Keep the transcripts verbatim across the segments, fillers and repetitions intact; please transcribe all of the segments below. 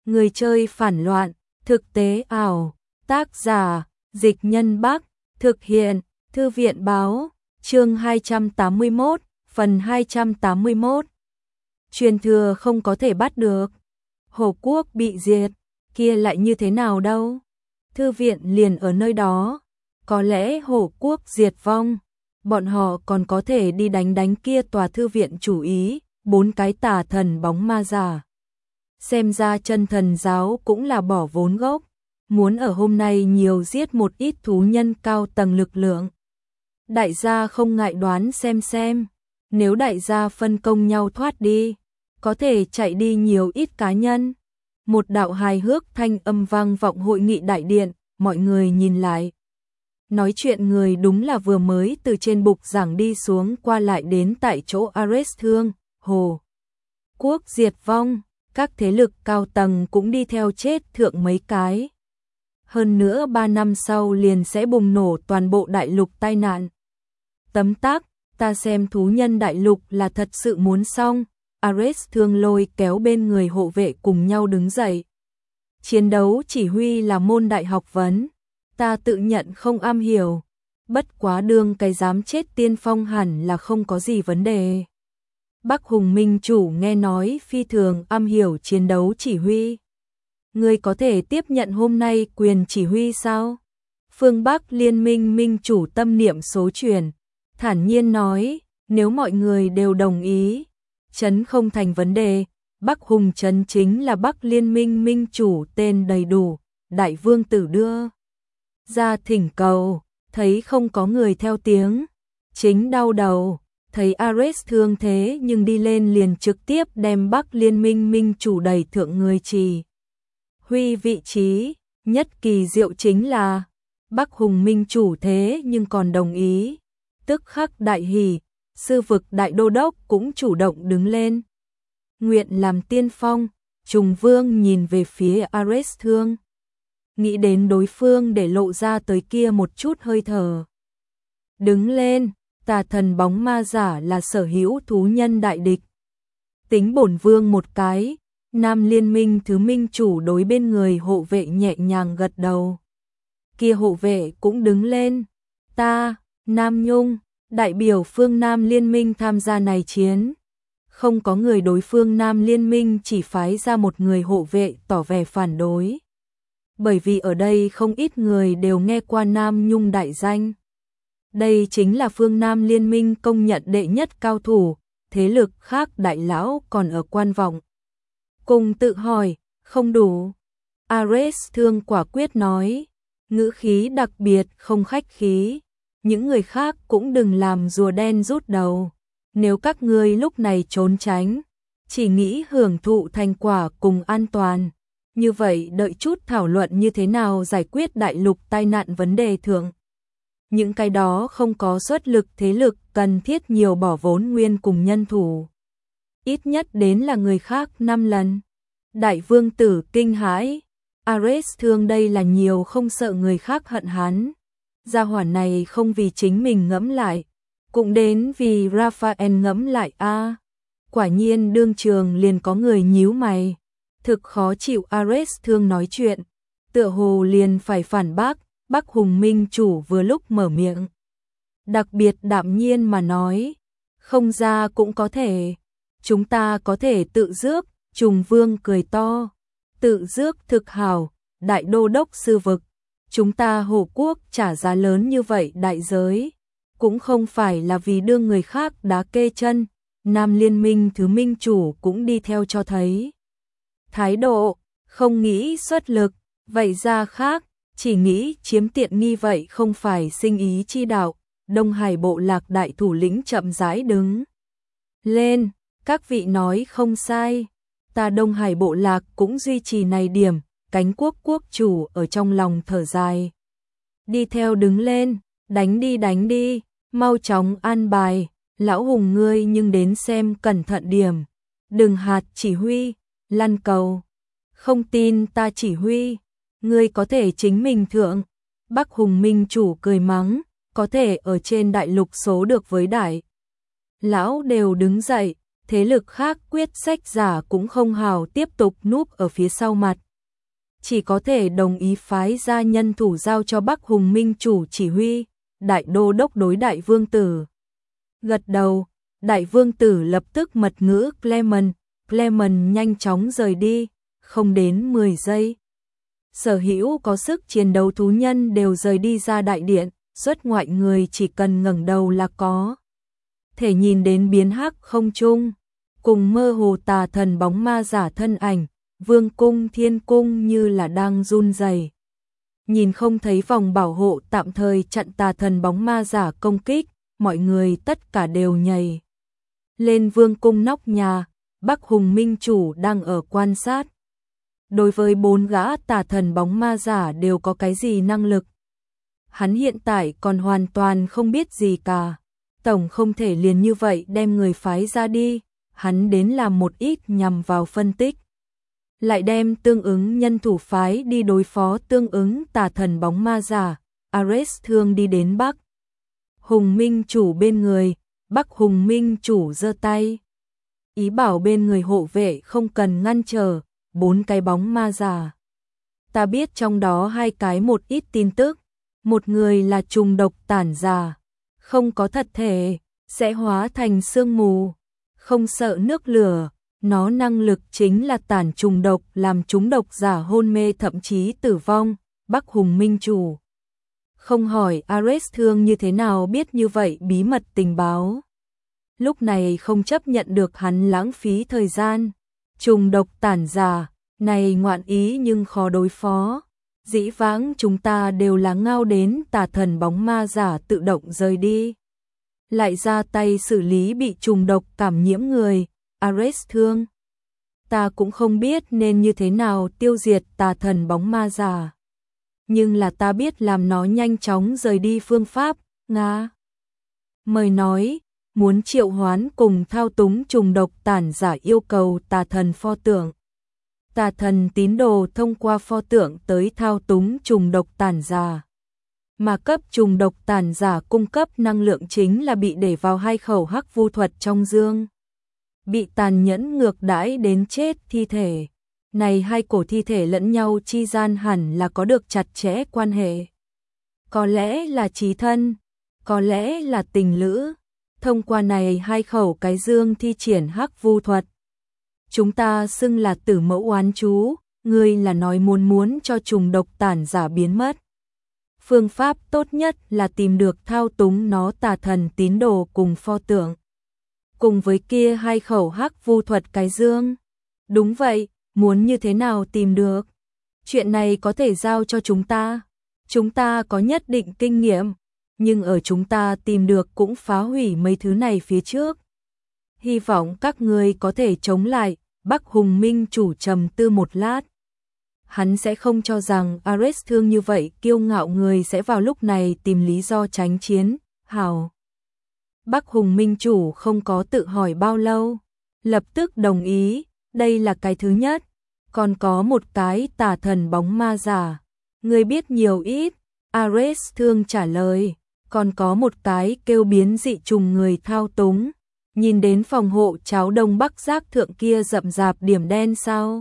Người chơi phản loạn, thực tế ảo, tác giả, Dịch Nhân Bắc, thực hiện, Thư viện báo, chương hai trăm tám mươi mốt, phần hai trăm tám mươi mốt. Truyền thừa không có thể bắt được. Hồ quốc bị diệt, kia lại như thế nào đâu? Thư viện liền ở nơi đó, có lẽ Hồ quốc diệt vong, bọn họ còn có thể đi đánh đánh kia tòa thư viện chủ ý, bốn cái tà thần bóng ma giả. Xem ra chân thần giáo cũng là bỏ vốn gốc, muốn ở hôm nay nhiều giết một ít thú nhân cao tầng lực lượng. Đại gia không ngại đoán xem xem, nếu đại gia phân công nhau thoát đi, có thể chạy đi nhiều ít cá nhân. Một đạo hài hước thanh âm vang vọng hội nghị đại điện, mọi người nhìn lại. Nói chuyện người đúng là vừa mới từ trên bục giảng đi xuống qua lại đến tại chỗ Ares thương, Hồ quốc diệt vong, các thế lực cao tầng cũng đi theo chết thượng mấy cái. Hơn nữa ba năm sau liền sẽ bùng nổ toàn bộ đại lục tai nạn. Tấm tắc, ta xem thú nhân đại lục là thật sự muốn xong. Ares thương lôi kéo bên người hộ vệ cùng nhau đứng dậy. Chiến đấu chỉ huy là môn đại học vấn, ta tự nhận không am hiểu, bất quá đương cái dám chết tiên phong hẳn là không có gì vấn đề. Bắc Hùng Minh chủ nghe nói phi thường am hiểu chiến đấu chỉ huy. Người có thể tiếp nhận hôm nay quyền chỉ huy sao? Phương Bắc Liên minh minh chủ tâm niệm số chuyển, thản nhiên nói, nếu mọi người đều đồng ý, trấn không thành vấn đề. Bắc Hùng trấn chính là Bắc Liên minh minh chủ tên đầy đủ, Đại Vương Tử đưa ra thỉnh cầu, thấy không có người theo tiếng, chính đau đầu, thấy Ares thương thế nhưng đi lên liền trực tiếp đem Bắc Liên minh minh chủ đẩy thượng người chỉ huy vị trí. Nhất kỳ diệu chính là Bắc Hùng minh chủ thế nhưng còn đồng ý, tức khắc đại hỉ, sư vực đại đô đốc cũng chủ động đứng lên, nguyện làm tiên phong. Trùng Vương nhìn về phía Ares thương, nghĩ đến đối phương để lộ ra tới kia một chút hơi thở. Đứng lên, tà thần bóng ma giả là sở hữu thú nhân đại địch. Tính bổn vương một cái, Nam Liên minh thứ minh chủ đối bên người hộ vệ nhẹ nhàng gật đầu. Kia hộ vệ cũng đứng lên, ta, Nam Nhung, đại biểu phương Nam Liên minh tham gia này chiến. Không có người đối phương Nam Liên minh chỉ phái ra một người hộ vệ tỏ vẻ phản đối. Bởi vì ở đây không ít người đều nghe qua Nam Nhung đại danh. Đây chính là phương Nam Liên minh công nhận đệ nhất cao thủ, thế lực khác đại lão còn ở quan vọng. Cùng tự hỏi, không đủ. Ares thương quả quyết nói, ngữ khí đặc biệt không khách khí. Những người khác cũng đừng làm rùa đen rút đầu. Nếu các ngươi lúc này trốn tránh, chỉ nghĩ hưởng thụ thành quả cùng an toàn, như vậy đợi chút thảo luận như thế nào giải quyết đại lục tai nạn vấn đề thượng. Những cái đó không có xuất lực thế lực cần thiết nhiều bỏ vốn nguyên cùng nhân thủ. Ít nhất đến là người khác năm lần. Đại Vương Tử kinh hãi, Ares thương đây là nhiều không sợ người khác hận hắn. Gia hỏa này không vì chính mình ngẫm lại, cũng đến vì Raphael ngẫm lại a. À, quả nhiên đương trường liền có người nhíu mày, thực khó chịu. Ares thương nói chuyện, tựa hồ liền phải phản bác. Bắc Hùng minh chủ vừa lúc mở miệng, đặc biệt đạm nhiên mà nói, không ra cũng có thể, chúng ta có thể tự rước. Trùng Vương cười to, tự rước thực hảo, đại đô đốc sư vực, chúng ta Hồ quốc trả giá lớn như vậy đại giới, cũng không phải là vì đưa người khác đá kê chân. Nam Liên minh thứ minh chủ cũng đi theo cho thấy thái độ, không nghĩ xuất lực, vậy ra khác, chỉ nghĩ chiếm tiện nghi vậy không phải sinh ý chi đạo. Đông Hải bộ lạc đại thủ lĩnh chậm rãi đứng lên, các vị nói không sai, ta Đông Hải bộ lạc cũng duy trì này điểm. Cánh quốc quốc chủ ở trong lòng thở dài, đi theo đứng lên, đánh đi đánh đi, mau chóng an bài. Lão Hùng ngươi nhưng đến xem cẩn thận điểm, đừng hạt chỉ huy, lăn cầu, không tin ta chỉ huy, ngươi có thể chính mình thượng. Bắc Hùng minh chủ cười mắng, có thể ở trên đại lục số được với đại lão đều đứng dậy, thế lực khác quyết sách giả cũng không hào tiếp tục núp ở phía sau mặt. Chỉ có thể đồng ý phái ra nhân thủ giao cho Bắc Hùng Minh chủ chỉ huy, đại đô đốc đối đại vương tử. Gật đầu, đại vương tử lập tức mật ngữ Clement, Clement nhanh chóng rời đi, không đến mười giây. Sở hữu có sức chiến đấu thú nhân đều rời đi ra đại điện, xuất ngoại người chỉ cần ngẩng đầu là có thể nhìn đến biến hắc không trung, cùng mơ hồ tà thần bóng ma giả thân ảnh, vương cung thiên cung như là đang run rẩy. Nhìn không thấy vòng bảo hộ tạm thời chặn tà thần bóng ma giả công kích, mọi người tất cả đều nhảy lên vương cung nóc nhà, Bắc Hùng Minh chủ đang ở quan sát. Đối với bốn gã tà thần bóng ma giả đều có cái gì năng lực, hắn hiện tại còn hoàn toàn không biết gì cả. Tổng không thể liền như vậy đem người phái ra đi, hắn đến làm một ít nhằm vào phân tích. Lại đem tương ứng nhân thủ phái đi đối phó tương ứng tà thần bóng ma giả. Ares Thương đi đến Bắc Hùng Minh chủ bên người, Bắc Hùng Minh chủ giơ tay, ý bảo bên người hộ vệ không cần ngăn trở bốn cái bóng ma giả. Ta biết trong đó hai cái một ít tin tức, một người là trùng độc tản giả, không có thật thể, sẽ hóa thành sương mù, không sợ nước lửa, nó năng lực chính là tản trùng độc làm chúng độc giả hôn mê thậm chí tử vong. Bắc Hùng Minh chủ không hỏi Ares Thương như thế nào biết như vậy bí mật tình báo. Lúc này không chấp nhận được hắn lãng phí thời gian. Trùng độc tản giả, này ngoạn ý nhưng khó đối phó. Dĩ vãng chúng ta đều là ngao đến tà thần bóng ma giả tự động rời đi, lại ra tay xử lý bị trùng độc cảm nhiễm người. Ares Thương, ta cũng không biết nên như thế nào tiêu diệt tà thần bóng ma giả, nhưng là ta biết làm nó nhanh chóng rời đi phương pháp. Nga mời nói, muốn triệu hoán cùng thao túng trùng độc tản giả yêu cầu tà thần pho tượng. Tà thần tín đồ thông qua pho tượng tới thao túng trùng độc tản giả. Mà cấp trùng độc tản giả cung cấp năng lượng chính là bị để vào hai khẩu hắc vu thuật trong dương. Bị tàn nhẫn ngược đãi đến chết thi thể. Này hai cổ thi thể lẫn nhau chi gian hẳn là có được chặt chẽ quan hệ. Có lẽ là chí thân, có lẽ là tình lữ. Thông qua này hai khẩu cái dương thi triển hắc vu thuật. Chúng ta xưng là tử mẫu oán chú, ngươi là nói muốn muốn cho trùng độc tản giả biến mất. Phương pháp tốt nhất là tìm được thao túng nó tà thần tín đồ cùng pho tượng. Cùng với kia hai khẩu hắc vu thuật cái dương. Đúng vậy, muốn như thế nào tìm được? Chuyện này có thể giao cho chúng ta. Chúng ta có nhất định kinh nghiệm, nhưng ở chúng ta tìm được cũng phá hủy mấy thứ này phía trước. Hy vọng các ngươi có thể chống lại. Bắc Hùng Minh chủ trầm tư một lát. Hắn sẽ không cho rằng Ares Thương như vậy kiêu ngạo người sẽ vào lúc này tìm lý do tránh chiến. Hảo. Bắc Hùng Minh chủ không có tự hỏi bao lâu, lập tức đồng ý, đây là cái thứ nhất. Còn có một cái tà thần bóng ma giả. Ngươi biết nhiều ít? Ares Thương trả lời. Còn có một cái kêu biến dị trùng người thao túng. Nhìn đến phòng hộ cháo đông bắc giác thượng kia rậm rạp điểm đen sao?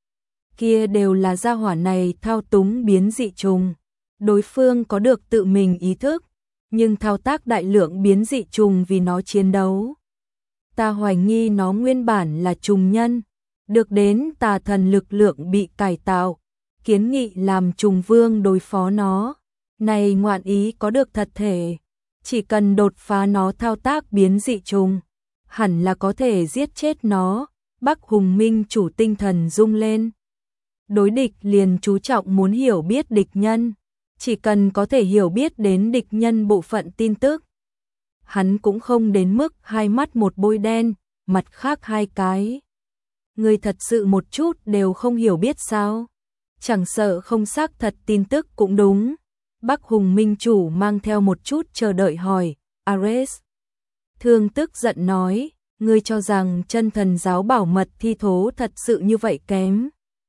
Kia đều là gia hỏa này thao túng biến dị trùng. Đối phương có được tự mình ý thức, nhưng thao tác đại lượng biến dị trùng vì nó chiến đấu. Ta hoài nghi nó nguyên bản là trùng nhân, được đến tà thần lực lượng bị cải tạo, kiến nghị làm trùng vương đối phó nó. Này ngoạn ý có được thật thể, chỉ cần đột phá nó thao tác biến dị trùng, hẳn là có thể giết chết nó. Bắc Hùng Minh chủ tinh thần rung lên. Đối địch liền chú trọng muốn hiểu biết địch nhân, chỉ cần có thể hiểu biết đến địch nhân bộ phận tin tức. Hắn cũng không đến mức hai mắt một bôi đen, mặt khác hai cái. Người thật sự một chút đều không hiểu biết sao? Chẳng sợ không xác thật tin tức cũng đúng. Bắc Hùng Minh chủ mang theo một chút chờ đợi hỏi. Ares Thương tức giận nói, ngươi cho rằng chân thần giáo bảo mật thi thố thật sự như vậy kém?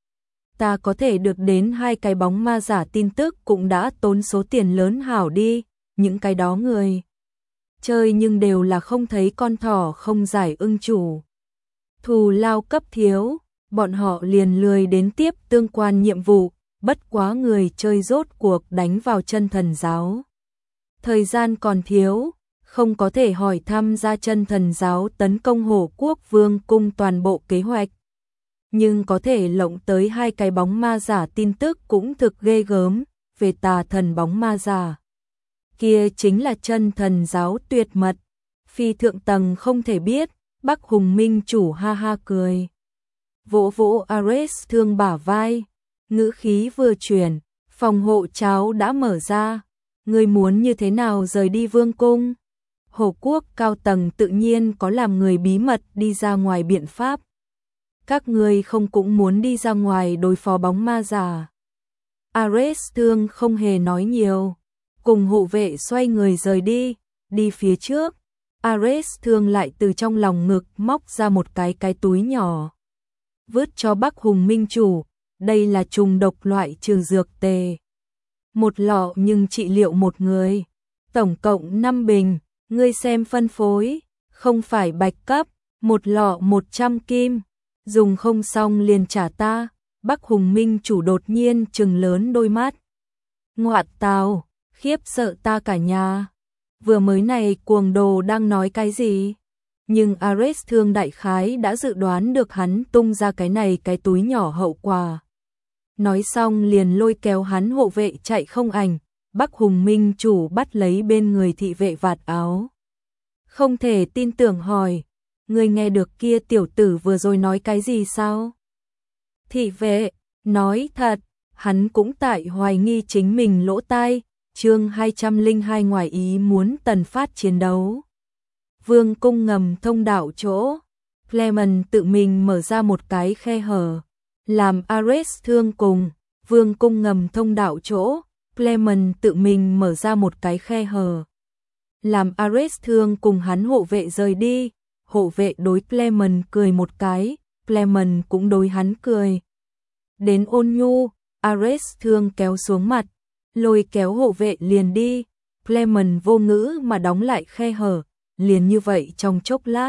Ta có thể được đến hai cái bóng ma giả tin tức cũng đã tốn số tiền lớn hảo đi, những cái đó người chơi nhưng đều là không thấy con thỏ không giải ưng chủ. thù lao cấp thiếu, bọn họ liền lười đến tiếp tương quan nhiệm vụ, bất quá người chơi rốt cuộc đánh vào chân thần giáo. Thời gian còn thiếu, không có thể hỏi thăm ra chân thần giáo tấn công Hổ Quốc Vương cung toàn bộ kế hoạch. Nhưng có thể lộng tới hai cái bóng ma giả tin tức cũng thực ghê gớm, về tà thần bóng ma giả. Kia chính là chân thần giáo tuyệt mật, phi thượng tầng không thể biết, Bắc Hùng Minh chủ ha ha cười. Vỗ vỗ Ares thương bả vai, ngữ khí vừa chuyển, phòng hộ cháo đã mở ra, ngươi muốn như thế nào rời đi vương cung? Hổ Quốc cao tầng tự nhiên có làm người bí mật đi ra ngoài biện pháp. Các ngươi không cũng muốn đi ra ngoài đối phó bóng ma giả. Ares thương không hề nói nhiều, cùng hộ vệ xoay người rời đi, đi phía trước. Ares thương lại từ trong lòng ngực móc ra một cái cái túi nhỏ. Vứt cho Bắc Hùng Minh chủ, đây là trùng độc loại trừ dược tề. Một lọ nhưng trị liệu một người, tổng cộng năm bình, ngươi xem phân phối, không phải bạch cấp, một lọ một trăm kim, dùng không xong liền trả ta. Bắc Hùng Minh chủ đột nhiên trừng lớn đôi mắt. Ngoạn tào, khiếp sợ ta cả nhà. Vừa mới này cuồng đồ đang nói cái gì? Nhưng Ares thương đại khái đã dự đoán được hắn tung ra cái này cái túi nhỏ hậu quả. Nói xong liền lôi kéo hắn hộ vệ chạy không ảnh. Bắc Hùng Minh chủ bắt lấy bên người thị vệ vạt áo. Không thể tin tưởng hỏi, ngươi nghe được kia tiểu tử vừa rồi nói cái gì sao? Thị vệ, nói thật, hắn cũng tại hoài nghi chính mình lỗ tai. Chương hai trăm lẻ hai ngoài ý muốn tần phát chiến đấu. Vương cung ngầm thông đạo chỗ, Clement tự mình mở ra một cái khe hở, làm Ares thương cùng. Vương cung ngầm thông đạo chỗ, Clement tự mình mở ra một cái khe hở, làm Ares thương cùng hắn hộ vệ rời đi. Hộ vệ đối Clement cười một cái, Clement cũng đối hắn cười. Đến ôn nhu, Ares thương kéo xuống mặt, lôi kéo hộ vệ liền đi. Clement vô ngữ mà đóng lại khe hở, liền như vậy trong chốc lát.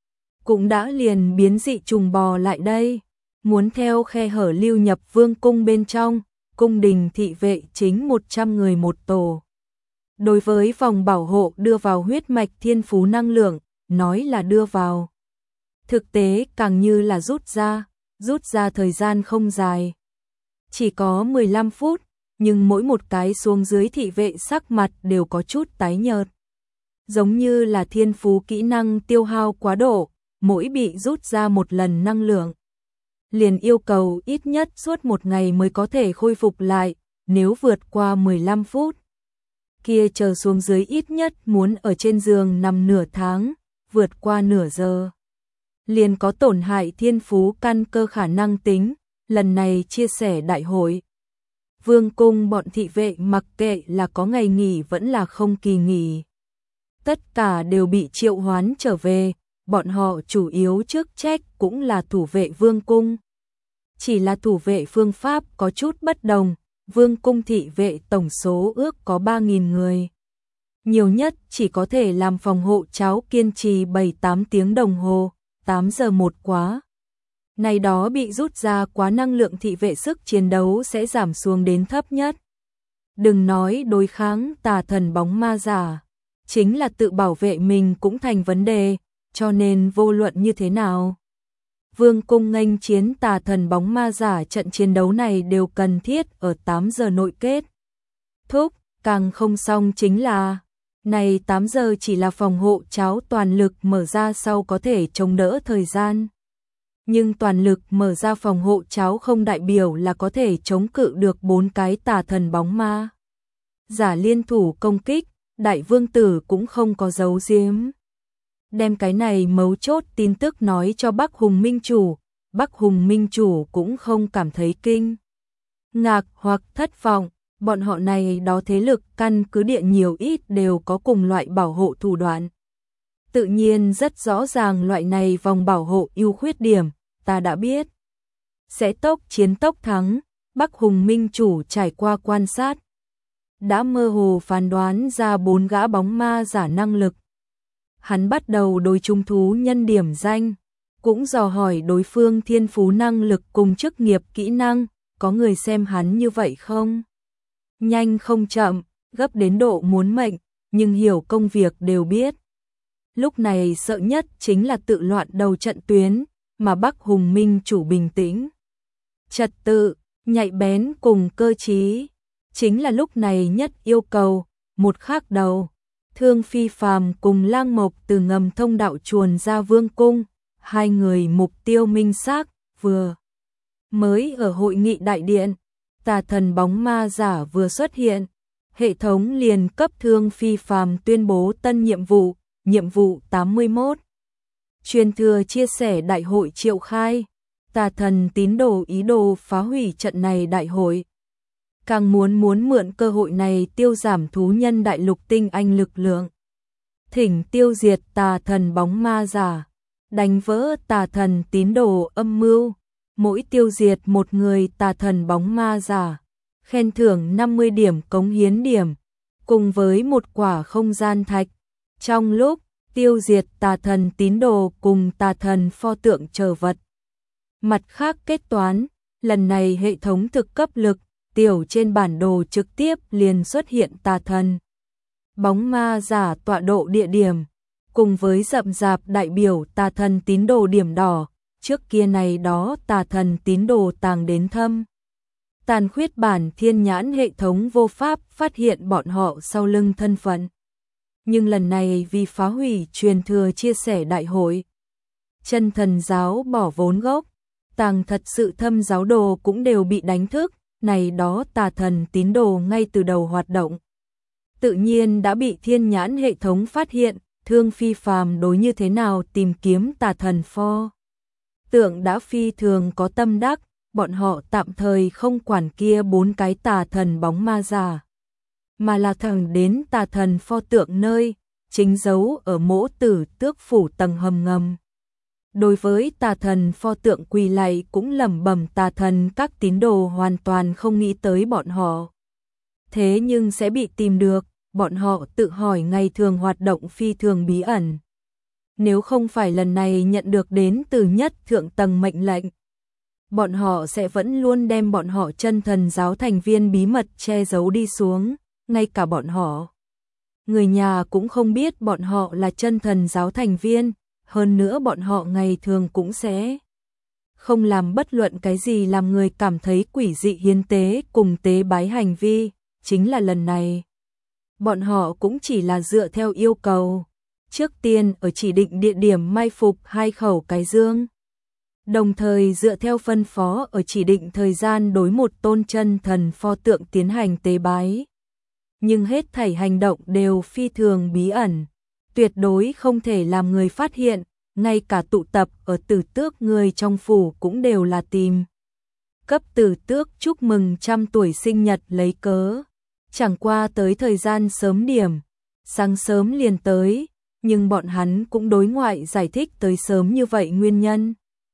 Cũng đã liền biến dị trùng bò lại đây, muốn theo khe hở lưu nhập vương cung bên trong. Cung đình thị vệ chính một trăm người một tổ. Đối với vòng bảo hộ đưa vào huyết mạch thiên phú năng lượng, nói là đưa vào, thực tế càng như là rút ra, rút ra thời gian không dài. Chỉ có mười lăm phút, nhưng mỗi một cái xuống dưới thị vệ sắc mặt đều có chút tái nhợt. Giống như là thiên phú kỹ năng tiêu hao quá độ, mỗi bị rút ra một lần năng lượng, liền yêu cầu ít nhất suốt một ngày mới có thể khôi phục lại, nếu vượt qua mười lăm phút. Kia chờ xuống dưới ít nhất muốn ở trên giường nằm nửa tháng, vượt qua nửa giờ. Liền có tổn hại thiên phú căn cơ khả năng tính, lần này chia sẻ đại hội. Vương cung bọn thị vệ mặc kệ là có ngày nghỉ vẫn là không kỳ nghỉ. Tất cả đều bị triệu hoán trở về, bọn họ chủ yếu chức trách cũng là thủ vệ vương cung. Chỉ là thủ vệ phương pháp có chút bất đồng, vương cung thị vệ tổng số ước có ba nghìn người. Nhiều nhất chỉ có thể làm phòng hộ cháo kiên trì bảy tám tiếng đồng hồ, tám giờ một quá. Này đó bị rút ra quá năng lượng thị vệ sức chiến đấu sẽ giảm xuống đến thấp nhất. Đừng nói đối kháng tà thần bóng ma giả, chính là tự bảo vệ mình cũng thành vấn đề, cho nên vô luận như thế nào. Vương cung nghênh chiến tà thần bóng ma giả trận chiến đấu này đều cần thiết ở tám giờ nội kết thúc, càng không xong chính là, này tám giờ chỉ là phòng hộ cháo toàn lực mở ra sau có thể chống đỡ thời gian. Nhưng toàn lực mở ra phòng hộ cháo không đại biểu là có thể chống cự được bốn cái tà thần bóng ma giả liên thủ công kích, đại vương tử cũng không có giấu giếm. Đem cái này mấu chốt tin tức nói cho Bắc Hùng Minh chủ, Bắc Hùng Minh chủ cũng không cảm thấy kinh ngạc hoặc thất vọng, bọn họ này đó thế lực căn cứ địa nhiều ít đều có cùng loại bảo hộ thủ đoạn. Tự nhiên rất rõ ràng loại này vòng bảo hộ ưu khuyết điểm, ta đã biết. Sẽ tốc chiến tốc thắng, Bắc Hùng Minh chủ trải qua quan sát, đã mơ hồ phán đoán ra bốn gã bóng ma giả năng lực. Hắn bắt đầu đối trung thú nhân điểm danh, cũng dò hỏi đối phương thiên phú năng lực cùng chức nghiệp kỹ năng, có người xem hắn như vậy không? Nhanh không chậm, gấp đến độ muốn mệnh, nhưng hiểu công việc đều biết. Lúc này sợ nhất chính là tự loạn đầu trận tuyến, mà Bắc Hùng Minh chủ bình tĩnh. Trật tự, nhạy bén cùng cơ trí, chính là lúc này nhất yêu cầu, một khác đầu. Thương Phi Phàm cùng Lang Mộc từ ngầm thông đạo chuồn ra vương cung, hai người mục tiêu minh xác, vừa mới ở hội nghị đại điện, tà thần bóng ma giả vừa xuất hiện, hệ thống liền cấp Thương Phi Phàm tuyên bố tân nhiệm vụ, nhiệm vụ tám mươi mốt. Truyền thừa chia sẻ đại hội triệu khai, tà thần tín đồ ý đồ phá hủy trận này đại hội. Càng muốn muốn mượn cơ hội này tiêu giảm thú nhân đại lục tinh anh lực lượng. Thỉnh tiêu diệt tà thần bóng ma giả, đánh vỡ tà thần tín đồ âm mưu, mỗi tiêu diệt một người tà thần bóng ma giả, khen thưởng năm mươi điểm cống hiến điểm, cùng với một quả không gian thạch. Trong lúc tiêu diệt tà thần tín đồ cùng tà thần pho tượng chờ vật. Mặt khác kết toán, lần này hệ thống thực cấp lực, tiểu trên bản đồ trực tiếp liền xuất hiện tà thần bóng ma giả tọa độ địa điểm, cùng với rậm rạp đại biểu tà thần tín đồ điểm đỏ, trước kia này đó tà thần tín đồ tàng đến thâm. Tàn khuyết bản thiên nhãn hệ thống vô pháp phát hiện bọn họ sau lưng thân phận. Nhưng lần này vì phá hủy truyền thừa chia sẻ đại hội, chân thần giáo bỏ vốn gốc, tàng thật sự thâm giáo đồ cũng đều bị đánh thức, này đó tà thần tín đồ ngay từ đầu hoạt động. Tự nhiên đã bị thiên nhãn hệ thống phát hiện, Thương Phi Phàm đối như thế nào tìm kiếm tà thần pho. Tượng đã phi thường có tâm đắc, bọn họ tạm thời không quản kia bốn cái tà thần bóng ma giả, mà là thẳng đến tà thần pho tượng nơi, chính giấu ở mỗ tử tước phủ tầng hầm ngầm. Đối với tà thần pho tượng quỳ lạy cũng lẩm bẩm tà thần các tín đồ hoàn toàn không nghĩ tới bọn họ. Thế nhưng sẽ bị tìm được, bọn họ tự hỏi ngày thường hoạt động phi thường bí ẩn. Nếu không phải lần này nhận được đến từ nhất thượng tầng mệnh lệnh, bọn họ sẽ vẫn luôn đem bọn họ chân thần giáo thành viên bí mật che giấu đi xuống, ngay cả bọn họ. Người nhà cũng không biết bọn họ là chân thần giáo thành viên, hơn nữa bọn họ ngày thường cũng sẽ không làm bất luận cái gì làm người cảm thấy quỷ dị hiến tế cùng tế bái hành vi, chính là lần này. Bọn họ cũng chỉ là dựa theo yêu cầu, trước tiên ở chỉ định địa điểm mai phục hai khẩu cái dương. Đồng thời dựa theo phân phó ở chỉ định thời gian đối một tôn chân thần pho tượng tiến hành tế bái. Nhưng hết thảy hành động đều phi thường bí ẩn, tuyệt đối không thể làm người phát hiện, ngay cả tụ tập ở Tử Tước người trong phủ cũng đều là tìm cấp Tử Tước chúc mừng trăm tuổi sinh nhật lấy cớ. Chẳng qua tới thời gian sớm điểm, sáng sớm liền tới, nhưng bọn hắn cũng đối ngoại giải thích tới sớm như vậy nguyên nhân.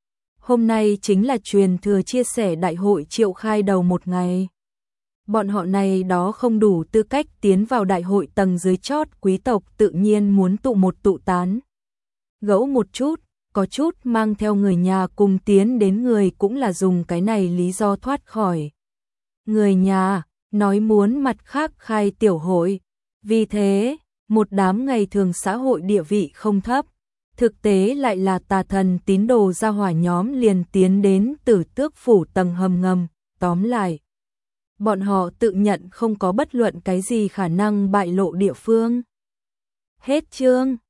Hôm nay chính là truyền thừa chia sẻ đại hội triệu khai đầu một ngày. Bọn họ này đó không đủ tư cách tiến vào đại hội tầng dưới chót quý tộc tự nhiên muốn tụ một tụ tán. Gẫu một chút, có chút mang theo người nhà cùng tiến đến người cũng là dùng cái này lý do thoát khỏi. Người nhà, nói muốn mặt khác khai tiểu hội. Vì thế, một đám ngày thường xã hội địa vị không thấp, thực tế lại là tà thần tín đồ gia hỏa nhóm liền tiến đến Tử Tước phủ tầng hầm ngầm, tóm lại. Bọn họ tự nhận không có bất luận cái gì khả năng bại lộ địa phương. Hết chương.